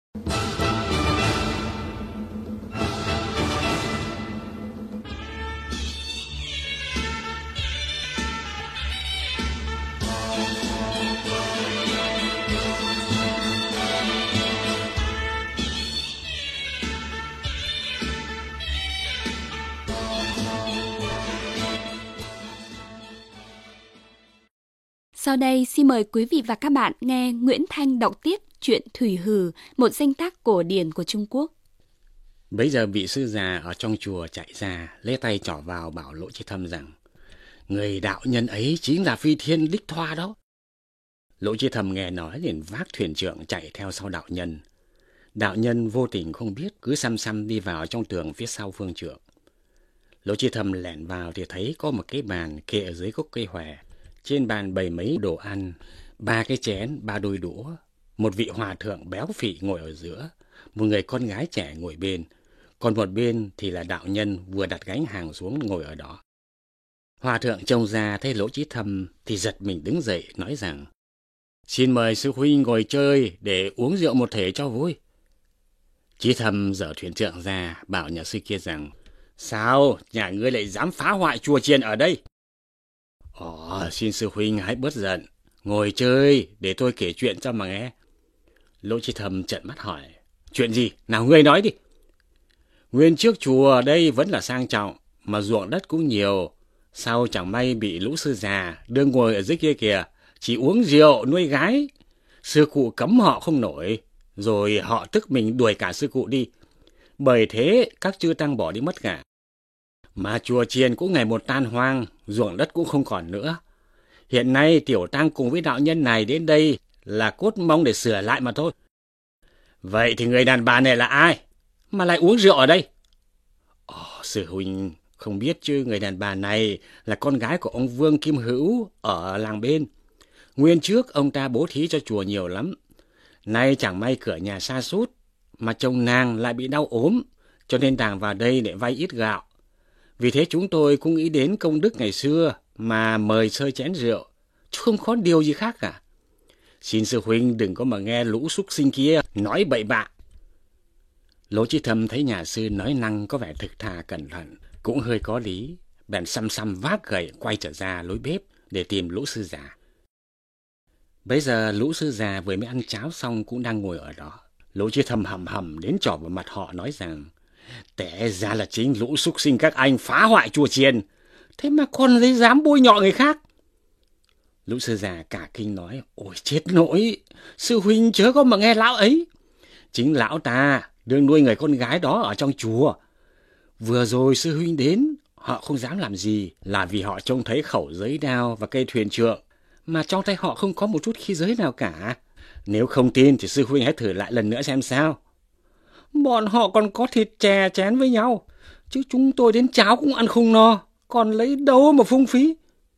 Sau đây xin mời quý vị và các bạn nghe Nguyễn Thanh đọc tiếp truyện Thủy Hử, một danh tác cổ điển của Trung Quốc. Bấy giờ vị sư già ở trong chùa chạy ra, lấy tay trỏ vào bảo Lỗ Chi Thâm rằng: người đạo nhân ấy chính là Phi Thiên Đích Thoa đó. Lỗ Chi Thâm nghe nói liền vác thuyền trượng chạy theo sau đạo nhân. Đạo nhân vô tình không biết, cứ xăm xăm đi vào trong tường phía sau phương trượng. Lỗ Chi Thâm lẻn vào thì thấy có một cái bàn kê ở dưới gốc cây hòe. Trên bàn bày mấy đồ ăn, 3 cái chén, 3 đôi đũa. Một vị hòa thượng béo phì ngồi ở giữa, một người con gái trẻ ngồi bên, còn một bên thì là đạo nhân vừa đặt gánh hàng xuống ngồi ở đó. Hòa thượng trông ra thấy Lỗ Chí Thâm thì giật mình đứng dậy nói rằng: xin mời sư huynh ngồi chơi để uống rượu một thể cho vui. Chí Thâm dở thuyền trượng ra bảo nhà sư kia rằng: sao nhà ngươi lại dám phá hoại chùa chiền ở đây? Xin sư huynh hãy bớt giận, ngồi chơi để tôi kể chuyện cho mà nghe. Lỗ Chí Thâm trợn mắt hỏi: chuyện gì? Nào ngươi nói đi. Nguyên trước chùa đây vẫn là sang trọng, mà ruộng đất cũng nhiều. Sao chẳng may bị lũ sư già đương ngồi ở dưới kia kìa, chỉ uống rượu nuôi gái. Sư cụ cấm họ không nổi, rồi họ tức mình đuổi cả sư cụ đi. Bởi thế các chư tăng bỏ đi mất cả. Mà chùa chiền cũng ngày một tan hoang, ruộng đất cũng không còn nữa. Hiện nay tiểu tăng cùng với đạo nhân này đến đây là cốt mong để sửa lại mà thôi. Vậy thì người đàn bà này là ai mà lại uống rượu ở đây? Sư huynh không biết chứ, người đàn bà này là con gái của ông Vương Kim Hữu ở làng bên. Nguyên trước ông ta bố thí cho chùa nhiều lắm. Nay chẳng may cửa nhà sa sút, mà chồng nàng lại bị đau ốm, cho nên nàng vào đây để vay ít gạo. Vì thế chúng tôi cũng nghĩ đến công đức ngày xưa mà mời sơi chén rượu, chứ không có điều gì khác cả. Xin sư huynh đừng có mà nghe lũ súc sinh kia nói bậy bạ. Lỗ Chí Thâm thấy nhà sư nói năng có vẻ thực thà cẩn thận, cũng hơi có lý, bèn xăm xăm vác gậy quay trở ra lối bếp để tìm lũ sư già. Bấy giờ lũ sư già vừa mới ăn cháo xong cũng đang ngồi ở đó. Lỗ Chí Thâm hầm hầm đến trỏ vào mặt họ nói rằng: té ra là chính lũ súc sinh các anh phá hoại chùa chiền, thế mà còn lấy dám bôi nhọ người khác. Lũ sư già cả kinh nói: ôi chết nỗi, sư huynh chớ có mà nghe lão ấy. Chính lão ta đương nuôi người con gái đó ở trong chùa. Vừa rồi sư huynh đến, họ không dám làm gì là vì họ trông thấy khẩu giới đao và cây thuyền trượng, mà trong tay họ không có một chút khí giới nào cả. Nếu không tin thì sư huynh hãy thử lại lần nữa xem sao. Bọn họ còn có thịt chè chén với nhau, chứ chúng tôi đến cháo cũng ăn không no, còn lấy đâu mà phung phí.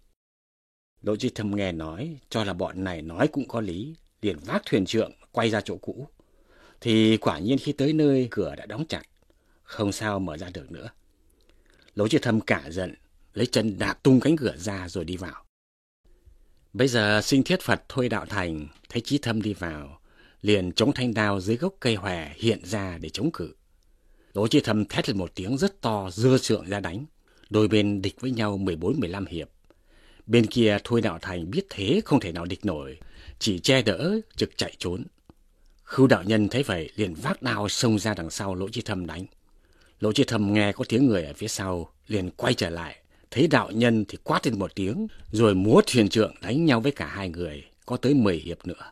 Lỗ Chí Thâm nghe nói, cho là bọn này nói cũng có lý, liền vác thuyền trượng quay ra chỗ cũ. Thì quả nhiên khi tới nơi, cửa đã đóng chặt, không sao mở ra được nữa. Lỗ Chí Thâm cả giận, lấy chân đạp tung cánh cửa ra rồi đi vào. Bây giờ Sinh Thiết Phật Thôi Đạo Thành thấy Chí Thâm đi vào, liền chống thanh đao dưới gốc cây hòe hiện ra để chống cự. Lỗ Chí Thâm thét lên một tiếng rất to, giơ trượng ra đánh. Đôi bên địch với nhau 14-15 hiệp. Bên kia Thôi Đạo Thành biết thế không thể nào địch nổi, chỉ che đỡ trực chạy trốn. Khưu đạo nhân thấy vậy liền vác đao xông ra đằng sau Lỗ Chí Thâm đánh. Lỗ Chí Thâm nghe có tiếng người ở phía sau, liền quay trở lại, thấy đạo nhân thì quát lên một tiếng, rồi múa thuyền trượng đánh nhau với cả hai người, có tới 10 hiệp nữa.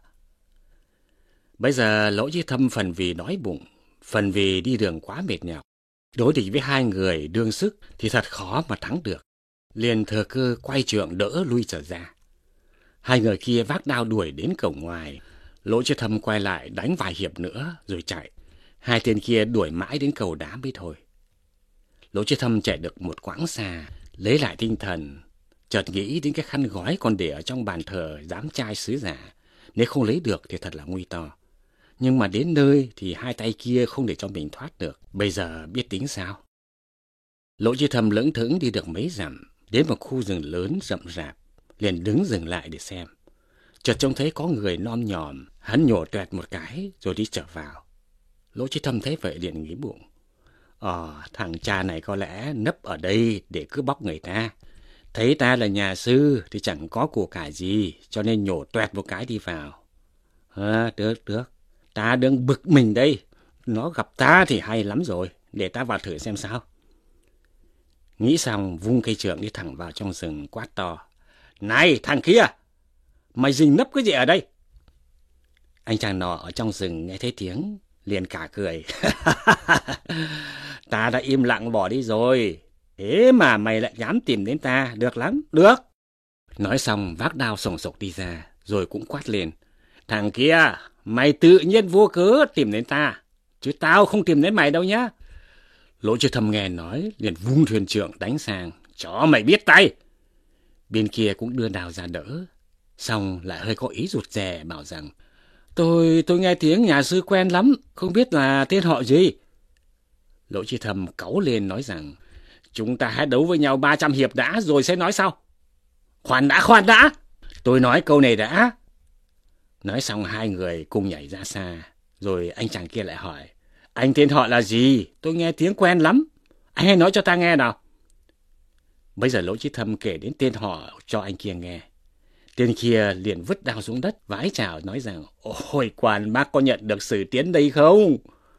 Bây giờ Lỗ Chí Thâm phần vì đói bụng, phần vì đi đường quá mệt nhọc, đối địch với hai người đương sức thì thật khó mà thắng được, liền thừa cơ quay trượng đỡ lui trở ra. Hai người kia vác đao đuổi đến cổng ngoài, Lỗ Chí Thâm quay lại đánh vài hiệp nữa rồi chạy. Hai tên kia đuổi mãi đến cầu đá mới thôi. Lỗ Chí Thâm chạy được một quãng xa, lấy lại tinh thần, chợt nghĩ đến cái khăn gói còn để ở trong bàn thờ giám trai sứ giả. Nếu không lấy được thì thật là nguy to. Nhưng mà đến nơi thì hai tay kia không để cho mình thoát được. Bây giờ biết tính sao? Lỗ Chí Thâm lững thững đi được mấy dặm, đến một khu rừng lớn rậm rạp, liền đứng dừng lại để xem. Chợt trông thấy có người nom nhòm, hắn nhổ toẹt một cái rồi đi trở vào. Lỗ Chí Thâm thấy vậy liền nghĩ bụng. Thằng cha này có lẽ nấp ở đây để cướp bóc người ta. Thấy ta là nhà sư thì chẳng có của cải gì, cho nên nhổ toẹt một cái đi vào. Được. Ta đang bực mình đây. Nó gặp ta thì hay lắm rồi, để ta vào thử xem sao. Nghĩ xong vung cây trượng đi thẳng vào trong rừng quát to. Này thằng kia, mày rình nấp cái gì ở đây? Anh chàng nọ ở trong rừng nghe thấy tiếng, liền cả cười. Ta đã im lặng bỏ đi rồi, thế mà mày lại dám tìm đến ta, được lắm, được. Nói xong vác đao sồng sộc đi ra, rồi cũng quát lên. Thằng kia, mày tự nhiên vô cớ tìm đến ta, chứ tao không tìm đến mày đâu nhá. Lỗ Chí Thâm nghe nói, liền vung thuyền trượng đánh sang, cho mày biết tay. Bên kia cũng đưa đao ra đỡ, xong lại hơi có ý rụt rè bảo rằng, tôi nghe tiếng nhà sư quen lắm, không biết là tên họ gì. Lỗ Chí Thâm cáu lên nói rằng, chúng ta hãy đấu với nhau 300 hiệp đã rồi sẽ nói sau. Khoan đã, tôi nói câu này đã. Nói xong hai người cùng nhảy ra xa, rồi anh chàng kia lại hỏi, anh tên họ là gì? Tôi nghe tiếng quen lắm, anh hãy nói cho ta nghe nào. Bây giờ Lỗ Chí Thâm kể đến tên họ cho anh kia nghe. Tên kia liền vứt đao xuống đất, vái chào nói rằng, ôi quan bác có nhận được Sử Tiến đây không?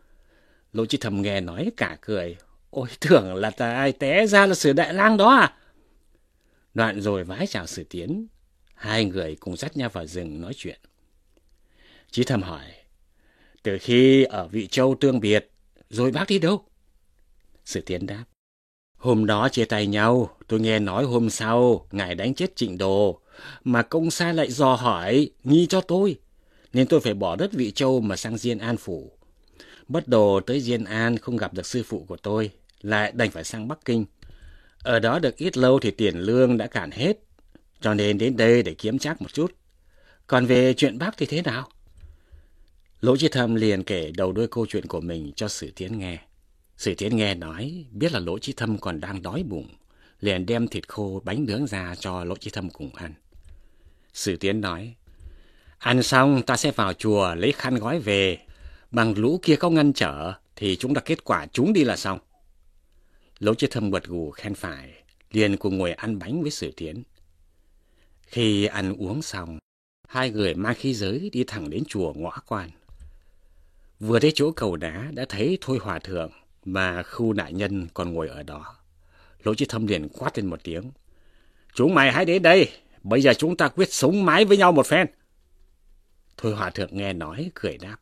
Lỗ Chí Thâm nghe nói cả cười, ôi tưởng là ta té ra là Sử Đại Lang đó à? Đoạn rồi vái chào Sử Tiến, hai người cùng dắt nhau vào rừng nói chuyện. Chí Thâm hỏi, từ khi ở Vị Châu tương biệt, rồi bác đi đâu? Sử Tiến đáp, hôm đó chia tay nhau, tôi nghe nói hôm sau ngài đánh chết Trịnh Đồ, mà công sai lại dò hỏi, nghi cho tôi, nên tôi phải bỏ đất Vị Châu mà sang Diên An phủ. Bất đồ tới Diên An không gặp được sư phụ của tôi, lại đành phải sang Bắc Kinh. Ở đó được ít lâu thì tiền lương đã cạn hết, cho nên đến đây để kiếm trác một chút. Còn về chuyện bác thì thế nào? Lỗ Chí Thâm liền kể đầu đuôi câu chuyện của mình cho Sử Tiến nghe. Sử Tiến nghe nói, biết là Lỗ Chí Thâm còn đang đói bụng, liền đem thịt khô bánh nướng ra cho Lỗ Chí Thâm cùng ăn. Sử Tiến nói, ăn xong ta sẽ vào chùa lấy khăn gói về, bằng lũ kia có ngăn trở thì chúng ta kết quả chúng đi là xong. Lỗ Chí Thâm gật gù khen phải, liền cùng ngồi ăn bánh với Sử Tiến. Khi ăn uống xong, hai người mang khí giới đi thẳng đến chùa Ngõa Quan. Vừa đến chỗ cầu đá đã thấy Thôi Hòa Thượng mà Khưu Đại Nhân còn ngồi ở đó. Lỗ Chí Thâm liền quát lên một tiếng, chúng mày hãy đến đây, bây giờ chúng ta quyết sống mái với nhau một phen. Thôi Hòa Thượng nghe nói cười đáp,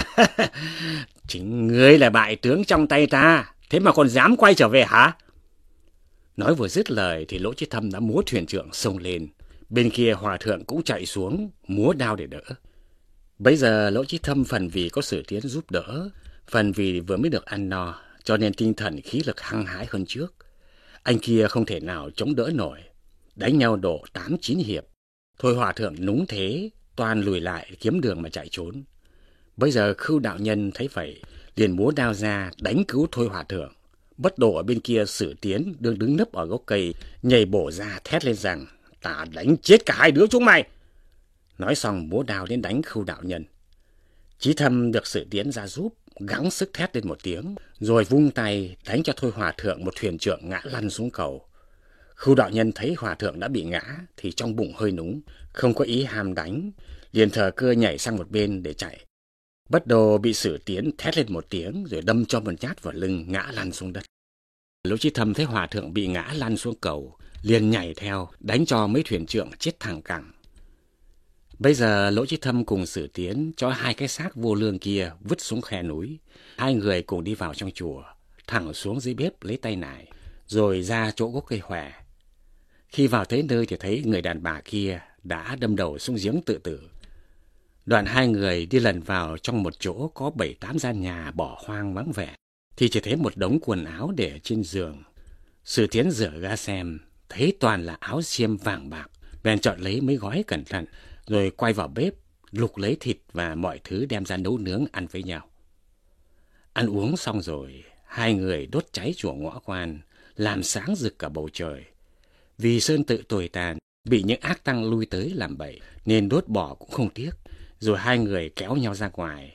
chính ngươi là bại tướng trong tay ta, thế mà còn dám quay trở về hả? Nói vừa dứt lời thì Lỗ Chí Thâm đã múa thuyền trượng xông lên, bên kia Hòa Thượng cũng chạy xuống múa đao để đỡ. Bấy giờ Lỗ Chí Thâm phần vì có Sử Tiến giúp đỡ, phần vì vừa mới được ăn no, cho nên tinh thần khí lực hăng hái hơn trước. Anh kia không thể nào chống đỡ nổi, đánh nhau độ 8-9 hiệp. Thôi Hòa Thượng núng thế, toàn lùi lại kiếm đường mà chạy trốn. Bây giờ Khưu đạo nhân thấy vậy, liền múa đao ra đánh cứu Thôi Hòa Thượng. Bất độ ở bên kia Sử Tiến đương đứng nấp ở gốc cây, nhảy bổ ra thét lên rằng, ta đánh chết cả hai đứa chúng mày. Nói xong múa đao đến đánh Khưu đạo nhân. Chí Thâm được Sử Tiến ra giúp, gắng sức thét lên một tiếng, rồi vung tay đánh cho Thôi Hòa Thượng một thuyền trượng ngã lăn xuống cầu. Khưu đạo nhân thấy Hòa Thượng đã bị ngã thì trong bụng hơi núng, không có ý ham đánh, liền thờ cơ nhảy sang một bên để chạy. Bất đồ bị Sử Tiến thét lên một tiếng rồi đâm cho một nhát vào lưng, ngã lăn xuống đất. Lỗ Chí Thâm thấy Hòa Thượng bị ngã lăn xuống cầu, liền nhảy theo đánh cho mấy thuyền trượng chết thẳng cẳng. Bây giờ Lỗ Chí Thâm cùng Sử Tiến cho hai cái xác vô lương kia vứt xuống khe núi. Hai người cùng đi vào trong chùa, thẳng xuống dưới bếp lấy tay nải, rồi ra chỗ gốc cây hòe. Khi vào tới nơi thì thấy người đàn bà kia đã đâm đầu xuống giếng tự tử. Đoạn hai người đi lần vào trong một chỗ có 7-8 gian nhà bỏ hoang vắng vẻ, thì chỉ thấy một đống quần áo để trên giường. Sử Tiến rửa ra xem, thấy toàn là áo xiêm vàng bạc, bèn chọn lấy mấy gói cẩn thận, rồi quay vào bếp, lục lấy thịt và mọi thứ đem ra nấu nướng ăn với nhau. Ăn uống xong rồi, hai người đốt cháy chùa Ngõa Quan, làm sáng rực cả bầu trời. Vì sơn tự tồi tàn, bị những ác tăng lui tới làm bậy, nên đốt bỏ cũng không tiếc. Rồi hai người kéo nhau ra ngoài,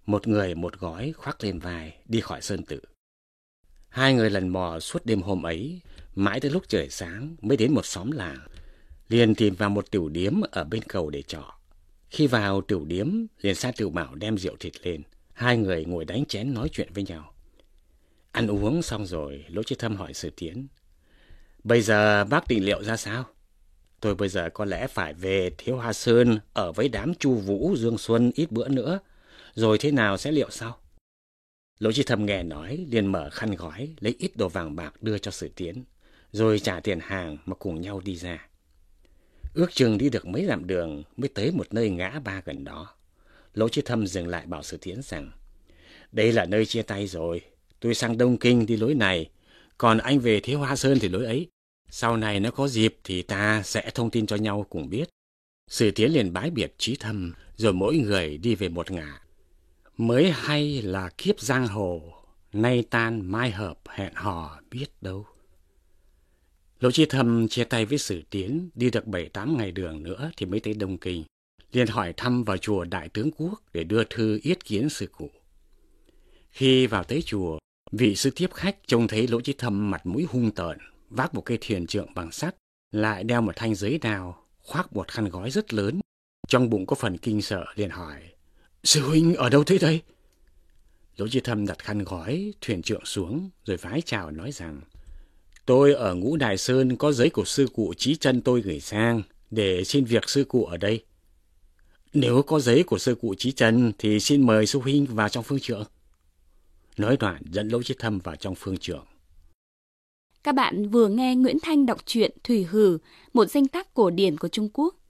một người một gói khoác lên vai đi khỏi sơn tự. Hai người lần mò suốt đêm hôm ấy, mãi tới lúc trời sáng mới đến một xóm làng, liền tìm vào một tiểu điếm ở bên cầu để trọ. Khi vào tiểu điếm, liền sai tiểu bảo đem rượu thịt lên, hai người ngồi đánh chén nói chuyện với nhau. Ăn uống xong rồi, Lỗ Chí Thâm hỏi Sử Tiến: "Bây giờ bác định liệu ra sao?" "Tôi bây giờ có lẽ phải về Thiếu Hoa Sơn ở với đám Chu Vũ, Dương Xuân ít bữa nữa, rồi thế nào sẽ liệu sau?" Lỗ Chí Thâm nghe nói, liền mở khăn gói, lấy ít đồ vàng bạc đưa cho Sử Tiến, rồi trả tiền hàng mà cùng nhau đi ra. Ước chừng đi được mấy dặm đường mới tới một nơi ngã ba gần đó. Lỗ Chí Thâm dừng lại bảo Sử Tiến rằng: "Đây là nơi chia tay rồi, tôi sang Đông Kinh đi lối này, còn anh về Thiếu Hoa Sơn thì lối ấy. Sau này nếu có dịp thì ta sẽ thông tin cho nhau cùng biết." Sử Tiến liền bái biệt Chí Thâm, rồi mỗi người đi về một ngả. Mới hay là kiếp giang hồ, nay tan mai hợp hẹn hò biết đâu. Lỗ Chí Thâm chia tay với Sử Tiến, đi được 7-8 ngày đường nữa thì mới tới Đông Kinh. Liền hỏi thăm vào chùa Đại Tướng Quốc để đưa thư yết kiến sư cụ. Khi vào tới chùa, vị sư tiếp khách trông thấy Lỗ Chí Thâm mặt mũi hung tợn, vác một cây thuyền trượng bằng sắt, lại đeo một thanh giới đao, khoác một khăn gói rất lớn, trong bụng có phần kinh sợ, liền hỏi: "Sư huynh ở đâu thế đây?" Lỗ Chí Thâm đặt khăn gói, thuyền trượng xuống, rồi vái chào nói rằng: "Tôi ở Ngũ Đài Sơn có giấy của sư cụ Chí Chân tôi gửi sang, để xin việc sư cụ ở đây." "Nếu có giấy của sư cụ Chí Chân thì xin mời sư huynh vào trong phương trượng." Nói đoạn dẫn Lỗ Chí Thâm vào trong phương trượng. Các bạn vừa nghe Nguyễn Thanh đọc truyện Thủy Hử, một danh tác cổ điển của Trung Quốc.